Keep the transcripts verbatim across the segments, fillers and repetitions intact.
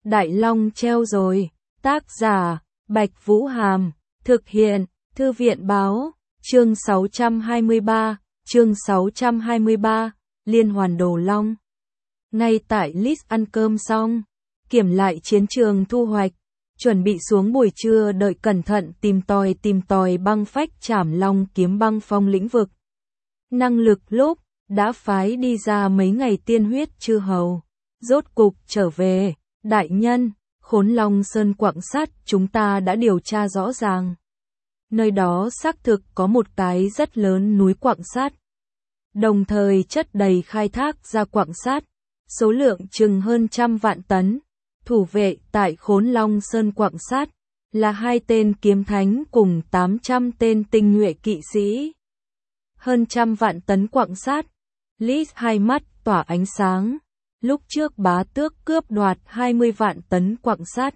Đại Long treo rồi. Tác giả, Bạch Vũ Hàm. Thực hiện, Thư viện Báo. Chương sáu trăm hai mươi ba. Chương sáu trăm hai mươi ba. Liên hoàn Đồ Long. Ngay tại Liz ăn cơm xong, kiểm lại chiến trường thu hoạch, chuẩn bị xuống buổi trưa đợi cẩn thận tìm tòi tìm tòi băng phách trảm long kiếm băng phong lĩnh vực. Năng lực lúc đã phái đi ra mấy ngày tiên huyết chư hầu, rốt cục trở về. Đại nhân, Khốn Long Sơn quặng sắt chúng ta đã điều tra rõ ràng. Nơi đó xác thực có một cái rất lớn núi quặng sắt, đồng thời chất đầy khai thác ra quặng sắt, số lượng chừng hơn trăm vạn tấn. Thủ vệ tại Khốn Long Sơn quặng sắt là hai tên kiếm thánh cùng tám trăm tên tinh nhuệ kỵ sĩ. Hơn trăm vạn tấn quặng sắt, Liz hai mắt tỏa ánh sáng. Lúc trước bá tước cướp đoạt hai mươi vạn tấn quặng sắt,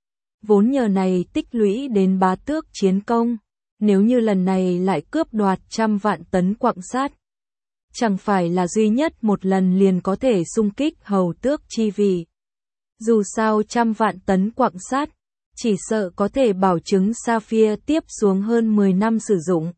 vốn nhờ này tích lũy đến bá tước chiến công. Nếu như lần này lại cướp đoạt trăm vạn tấn quặng sắt, chẳng phải là duy nhất một lần liền có thể xung kích hầu tước chi vị. Dù sao trăm vạn tấn quặng sắt, chỉ sợ có thể bảo chứng Sapphire tiếp xuống hơn mười năm sử dụng.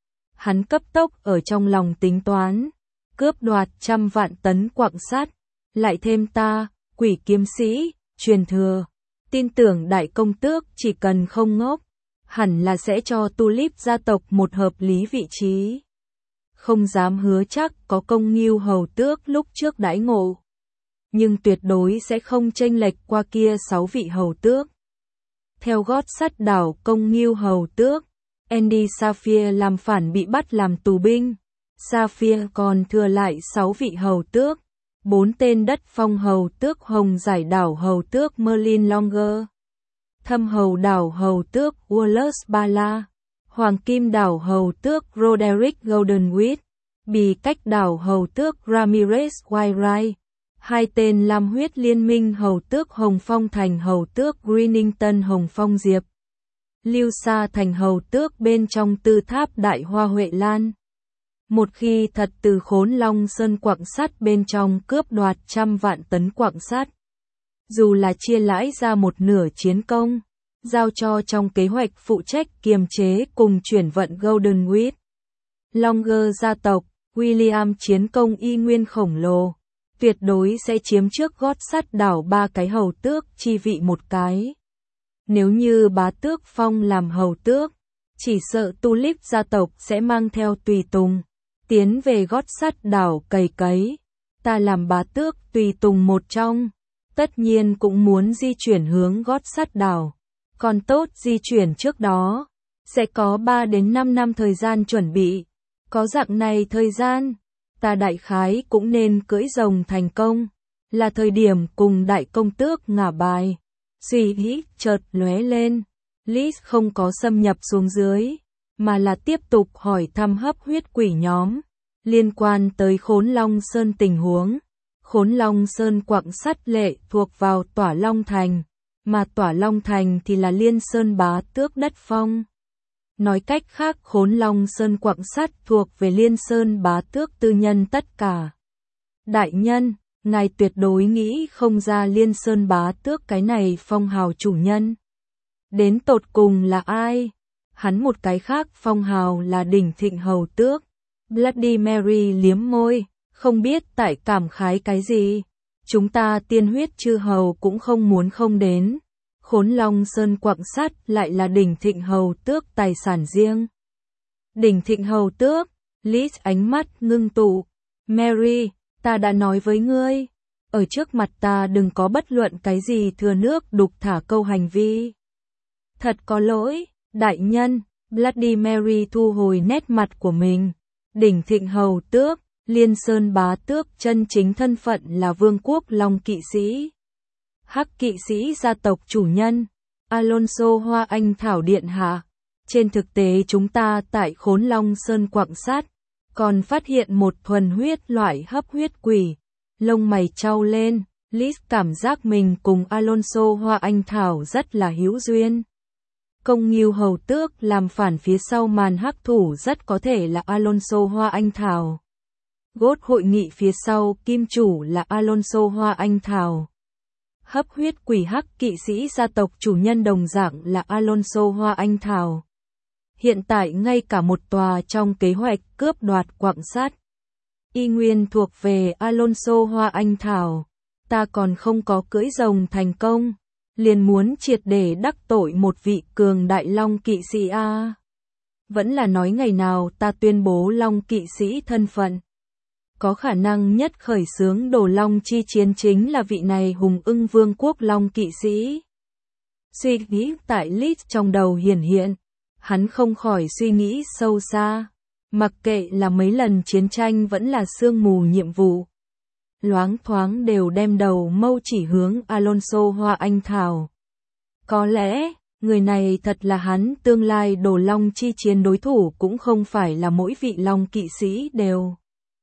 Hắn cấp tốc ở trong lòng tính toán, cướp đoạt trăm vạn tấn quặng sắt, lại thêm ta, quỷ kiếm sĩ, truyền thừa. Tin tưởng đại công tước chỉ cần không ngốc, hẳn là sẽ cho Tulip gia tộc một hợp lý vị trí. Không dám hứa chắc có công Ngưu hầu tước lúc trước đãi ngộ, nhưng tuyệt đối sẽ không chênh lệch qua kia sáu vị hầu tước. Theo gót sắt đảo công Ngưu hầu tước, Andy Sapphire làm phản bị bắt làm tù binh. Sapphire còn thừa lại sáu vị hầu tước, bốn tên đất phong hầu tước hồng giải đảo hầu tước Merlin Longer, thâm hầu đảo hầu tước Wallace Bala, hoàng kim đảo hầu tước Roderick Goldenwhite, bì cách đảo hầu tước Ramirez Wainwright, hai tên lam huyết liên minh hầu tước Hồng Phong thành hầu tước Greenington Hồng Phong Diệp, Lưu Sa thành hầu tước bên trong tư tháp Đại Hoa Huệ Lan. Một khi thật từ Khốn Long Sơn quặng sắt bên trong cướp đoạt trăm vạn tấn quặng sắt, dù là chia lãi ra một nửa chiến công, giao cho trong kế hoạch phụ trách kiềm chế cùng chuyển vận Goldenwhite, Longer gia tộc, William chiến công y nguyên khổng lồ, tuyệt đối sẽ chiếm trước gót sắt đảo ba cái hầu tước chi vị một cái. Nếu như bá tước phong làm hầu tước, chỉ sợ Tulip gia tộc sẽ mang theo tùy tùng, tiến về gót sắt đảo cày cấy. Ta làm bá tước tùy tùng một trong, tất nhiên cũng muốn di chuyển hướng gót sắt đảo. Còn tốt di chuyển trước đó, sẽ có ba đến năm năm thời gian chuẩn bị. Có dạng này thời gian, ta đại khái cũng nên cưỡi rồng thành công, là thời điểm cùng đại công tước ngả bài. Suy nghĩ chợt lóe lên, Liz không có xâm nhập xuống dưới, mà là tiếp tục hỏi thăm hấp huyết quỷ nhóm, liên quan tới Khốn Long Sơn tình huống. Khốn Long Sơn quặng sắt lệ thuộc vào Tỏa Long Thành, mà Tỏa Long Thành thì là Liên Sơn bá tước đất phong. Nói cách khác Khốn Long Sơn quặng sắt thuộc về Liên Sơn bá tước tư nhân tất cả. Đại nhân, ngài tuyệt đối nghĩ không ra Liên Sơn bá tước cái này phong hào chủ nhân đến tột cùng là ai? Hắn một cái khác phong hào là đỉnh thịnh hầu tước. Bloody Mary liếm môi, không biết tại cảm khái cái gì. Chúng ta tiên huyết chư hầu cũng không muốn không đến. Khốn Long Sơn quặng sắt lại là đỉnh thịnh hầu tước tài sản riêng. Đỉnh thịnh hầu tước, Liz ánh mắt ngưng tụ. Mary, ta đã nói với ngươi, ở trước mặt ta đừng có bất luận cái gì thừa nước đục thả câu hành vi. Thật có lỗi, đại nhân. Bloody Mary thu hồi nét mặt của mình. Đỉnh thịnh hầu tước, Liên Sơn bá tước chân chính thân phận là Vương quốc Long kỵ sĩ. Hắc kỵ sĩ gia tộc chủ nhân, Alonso Hoa Anh Thảo điện hạ. Trên thực tế chúng ta tại Khốn Long Sơn quặng sắt, còn phát hiện một thuần huyết loại hấp huyết quỷ. Lông mày trao lên, Liz cảm giác mình cùng Alonso Hoa Anh Thảo rất là hữu duyên. Công Ngưu hầu tước làm phản phía sau màn hắc thủ rất có thể là Alonso Hoa Anh Thảo. Gốt hội nghị phía sau kim chủ là Alonso Hoa Anh Thảo. hấp huyết quỷ hắc kỵ sĩ gia tộc chủ nhân đồng dạng là Alonso Hoa Anh Thảo. Hiện tại ngay cả một tòa trong kế hoạch cướp đoạt quặng sắt y nguyên thuộc về Alonso Hoa Anh Thảo. Ta còn không có cưỡi rồng thành công, liền muốn triệt để đắc tội một vị cường đại long kỵ sĩ a. Vẫn là nói ngày nào ta tuyên bố long kỵ sĩ thân phận. Có khả năng nhất khởi xướng đổ long chi chiến chính là vị này hùng ưng vương quốc long kỵ sĩ. Suy nghĩ tại Lee trong đầu hiển hiện, hắn không khỏi suy nghĩ sâu xa, mặc kệ là mấy lần chiến tranh vẫn là sương mù nhiệm vụ. Loáng thoáng đều đem đầu mâu chỉ hướng Alonso Hoa Anh Thảo. Có lẽ, người này thật là hắn tương lai đổ long chi chiến đối thủ cũng không phải là mỗi vị long kỵ sĩ đều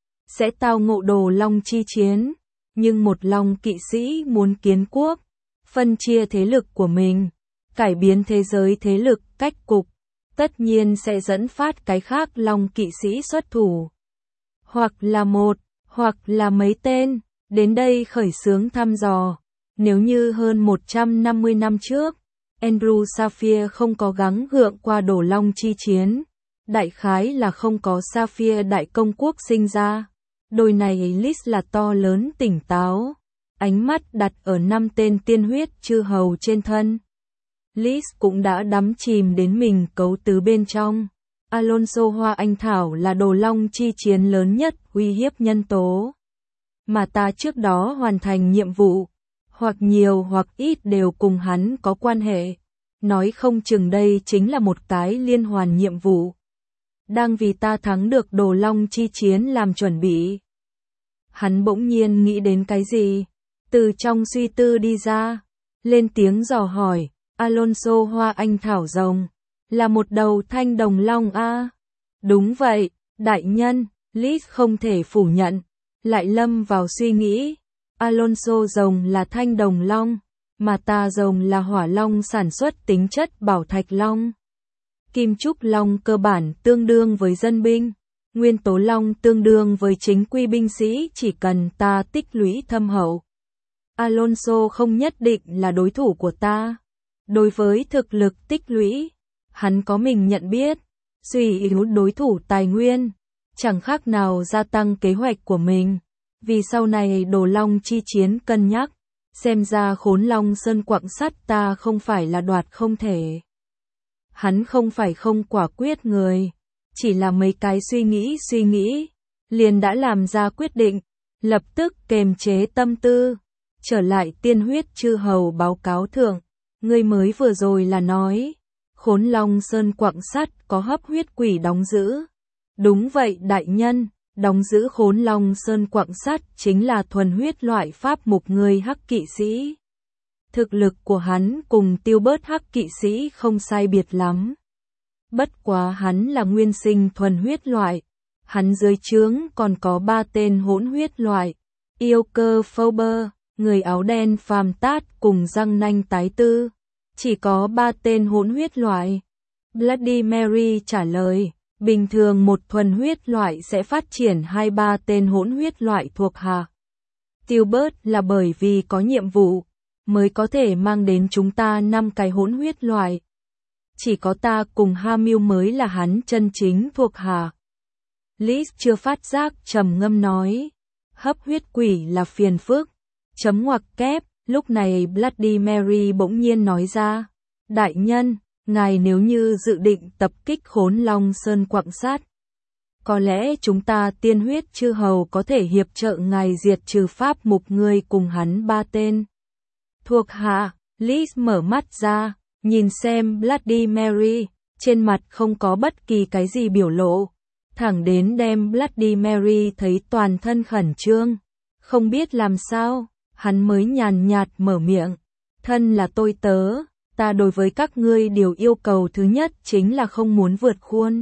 sẽ tao ngộ đồ long chi chiến, nhưng một long kỵ sĩ muốn kiến quốc, phân chia thế lực của mình, cải biến thế giới thế lực, cách cục, tất nhiên sẽ dẫn phát cái khác long kỵ sĩ xuất thủ. Hoặc là một, hoặc là mấy tên, đến đây khởi xướng thăm dò. Nếu như hơn một trăm năm mươi năm trước, Andrew Sapphire không có gắng gượng qua đổ long chi chiến, đại khái là không có Sapphire đại công quốc sinh ra. Đôi này Liz là to lớn tỉnh táo, ánh mắt đặt ở năm tên tiên huyết chư hầu trên thân. Liz cũng đã đắm chìm đến mình cấu tứ bên trong. Alonso Hoa Anh Thảo là đồ long chi chiến lớn nhất uy hiếp nhân tố mà ta trước đó hoàn thành nhiệm vụ, hoặc nhiều hoặc ít đều cùng hắn có quan hệ. Nói không chừng đây chính là một cái liên hoàn nhiệm vụ, đang vì ta thắng được đồ long chi chiến làm chuẩn bị. Hắn bỗng nhiên nghĩ đến cái gì, từ trong suy tư đi ra, lên tiếng dò hỏi, Alonso Hoa Anh Thảo rồng, là một đầu thanh đồng long a? À? Đúng vậy, đại nhân, Liz không thể phủ nhận, lại lâm vào suy nghĩ. Alonso rồng là thanh đồng long, mà ta rồng là hỏa long sản xuất tính chất bảo thạch long. Kim trúc long cơ bản tương đương với dân binh, nguyên tố long tương đương với chính quy binh sĩ, chỉ cần ta tích lũy thâm hậu. Alonso không nhất định là đối thủ của ta. Đối với thực lực tích lũy, hắn có mình nhận biết, suy yếu đối thủ tài nguyên, chẳng khác nào gia tăng kế hoạch của mình. Vì sau này đồ long chi chiến cân nhắc, xem ra khốn long sơn quặng sắt ta không phải là đoạt không thể. Hắn không phải không quả quyết người, chỉ là mấy cái suy nghĩ suy nghĩ, liền đã làm ra quyết định, lập tức kềm chế tâm tư, trở lại tiên huyết chư hầu báo cáo thượng. Ngươi mới vừa rồi là nói, khốn long sơn quặng sắt có hấp huyết quỷ đóng giữ. Đúng vậy đại nhân, đóng giữ khốn long sơn quặng sắt chính là thuần huyết loại pháp mục người hắc kỵ sĩ. Thực lực của hắn cùng tiêu bớt hắc kỵ sĩ không sai biệt lắm. Bất quá hắn là nguyên sinh thuần huyết loại, hắn dưới trướng còn có ba tên hỗn huyết loại, yêu cơ Phauber, người áo đen phàm tát cùng răng nanh tái tư. Chỉ có ba tên hỗn huyết loại. Bloody Mary trả lời, bình thường một thuần huyết loại sẽ phát triển hai ba tên hỗn huyết loại thuộc hạ. Tilbert là bởi vì có nhiệm vụ, mới có thể mang đến chúng ta năm cái hỗn huyết loại. Chỉ có ta cùng Hamil mới là hắn chân chính thuộc hạ. Liz chưa phát giác trầm ngâm nói, hấp huyết quỷ là phiền phức. Chấm ngoặc kép. Lúc này Bloody Mary bỗng nhiên nói ra, đại nhân, ngài nếu như dự định tập kích khốn long sơn quặng sắt, có lẽ chúng ta tiên huyết chư hầu có thể hiệp trợ ngài diệt trừ pháp mục người cùng hắn ba tên thuộc hạ. Liz mở mắt ra, nhìn xem Bloody Mary, trên mặt không có bất kỳ cái gì biểu lộ, thẳng đến đem Bloody Mary thấy toàn thân khẩn trương, không biết làm sao. Hắn mới nhàn nhạt mở miệng, thân là tôi tớ, ta đối với các ngươi điều yêu cầu thứ nhất chính là không muốn vượt khuôn.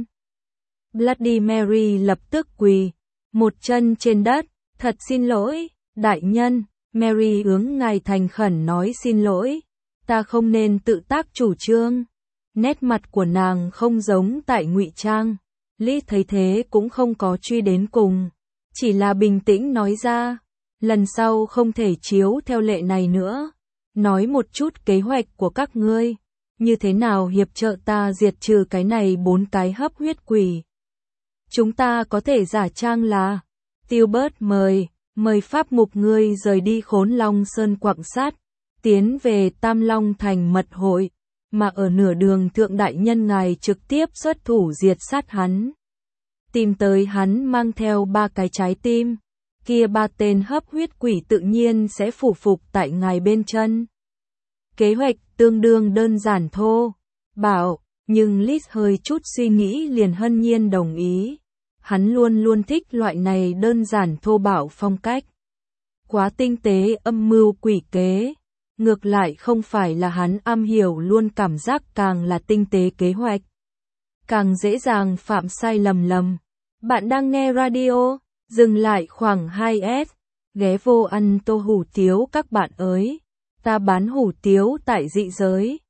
Bloody Mary lập tức quỳ, một chân trên đất, thật xin lỗi, đại nhân. Mary hướng ngài thành khẩn nói xin lỗi, ta không nên tự tác chủ trương. Nét mặt của nàng không giống tại ngụy trang, Lý thấy thế cũng không có truy đến cùng, chỉ là bình tĩnh nói ra. Lần sau không thể chiếu theo lệ này nữa. nói một chút kế hoạch của các ngươi, như thế nào hiệp trợ ta diệt trừ cái này bốn cái hấp huyết quỷ. Chúng ta có thể giả trang là, Tilbert mời, mời pháp mục ngươi rời đi Khốn Long Sơn quặng sát, tiến về Tam Long Thành mật hội, mà ở nửa đường thượng đại nhân ngài trực tiếp xuất thủ diệt sát hắn. Tìm tới hắn mang theo ba cái trái tim, kia ba tên hấp huyết quỷ tự nhiên sẽ phủ phục tại ngài bên chân. Kế hoạch tương đương đơn giản thô, bảo, nhưng Liz hơi chút suy nghĩ liền hân nhiên đồng ý. Hắn luôn luôn thích loại này đơn giản thô bạo phong cách. Quá tinh tế âm mưu quỷ kế. Ngược lại không phải là hắn am hiểu luôn cảm giác càng là tinh tế kế hoạch. Càng dễ dàng phạm sai lầm lầm. Bạn đang nghe radio, dừng lại khoảng hai S, ghé vô ăn tô hủ tiếu các bạn ơi. Ta bán hủ tiếu tại dị giới.